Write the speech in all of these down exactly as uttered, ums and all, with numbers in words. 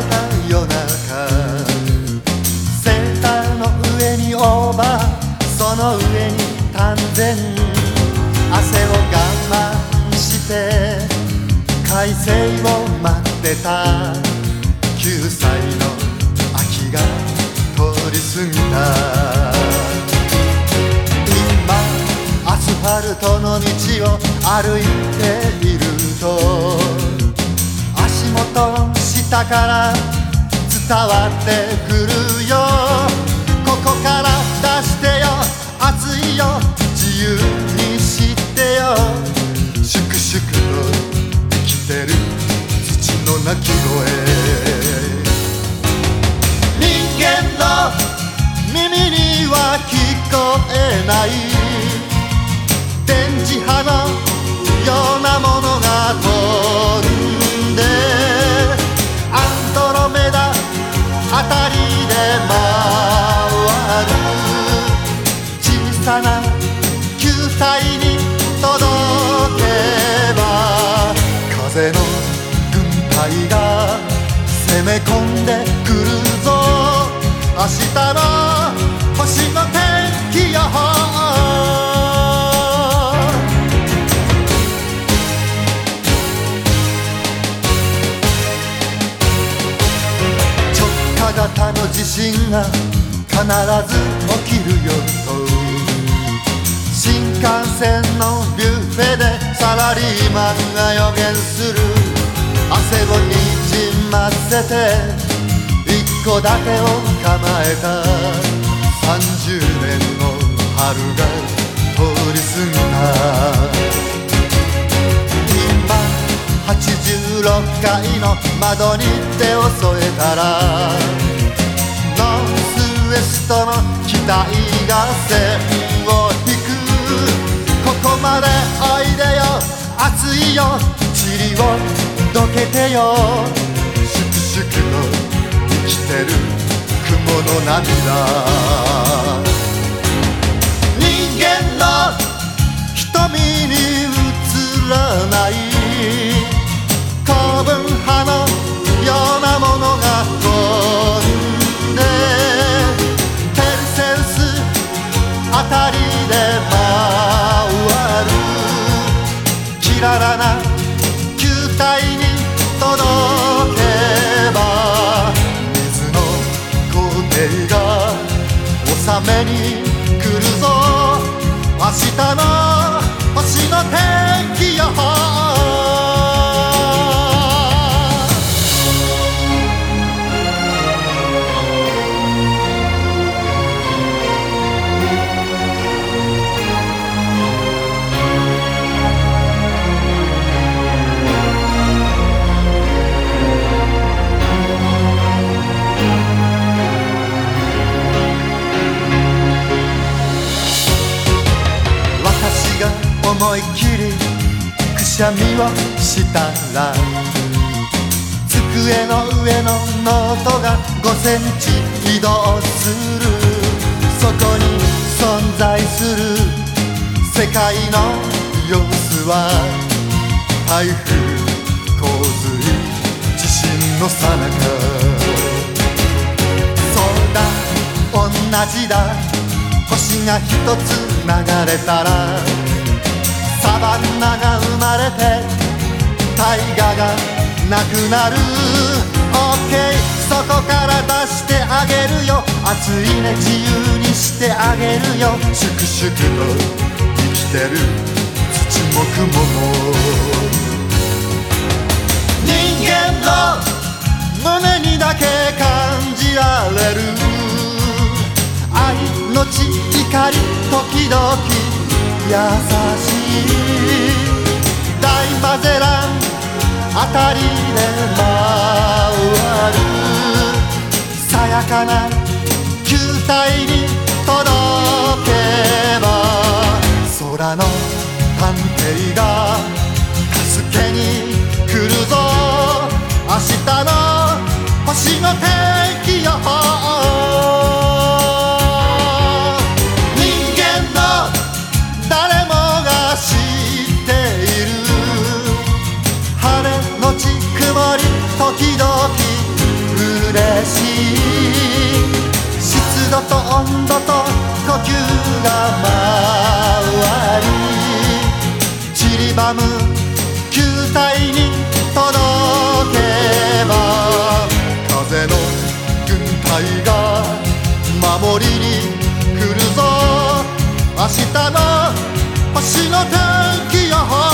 た夜中、セーターの上にオーバー、その上に丹前、汗を我慢して快晴を待ってたきゅうさいの秋が通り過ぎた。今アスファルトの道を歩いていると、足元下から伝わってくるよ。ここから出してよ、熱いよ、自由にしてよ。粛々と生きてる土の鳴き声、人間の耳には聞こえない電磁波のようなものが飛んで、アンドロメダあたりで回る小さな球体に届けば、風の軍隊が攻め込んでくるぞ。明日の星の天気予報、型の地震が必ず起きるよと、新幹線のビュッフェでサラリーマンが予言する。汗をにじませて一戸建てを構えたさんじゅうねんの春が通り過ぎた。今はちじゅうろっかいの窓に手を添えたら、ノースウエストの機体が線を引く。ここまでおいでよ、熱いよ、塵をどけてよ。粛々と生きてる雲の涙、人間の瞳に映らない高分波のようなものが飛んで、ペルセウスあたりで回るきららな球体に届けば、水の工程が納めに来るぞ。明日の星の天気予報、思い切りくしゃみをしたら、机の上のノートがごセンチ移動する。そこに存在する世界の様子は、台風、洪水、地震の最中。そうだ、同じだ、星が一つ流れたらサバンナが生まれて大河がなくなる。オッケー、そこから出してあげるよ。熱いね、自由にしてあげるよ。粛々と生きてる土も雲も、人間の胸にだけ感じられる愛のち怒り、時々優しい大マゼランあたりで回るさやかな球体に届けば、空の探偵が助けに来るぞ。明日の星の天気予報、誰もが知っている晴れのち曇り時々 し湿度と温度と呼吸が回り散りばむ球体に届けば風の軍隊が守りに来るぞ明日の星の天気予報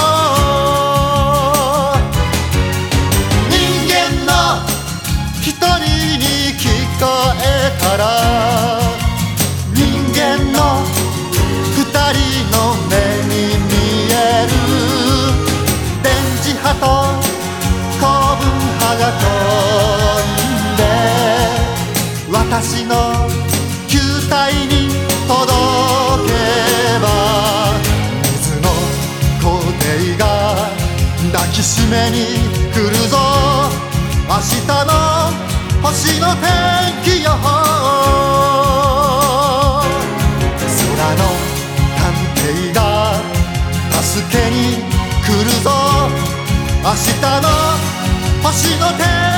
人間の一人に聞こえたら人間の二人の目に見える電磁波と高分波が飛んで私の球体に届けば水の皇帝が抱きしめに来るぞ明日の星の天気予報空の探偵が助けに来るぞ明日の星の天気予報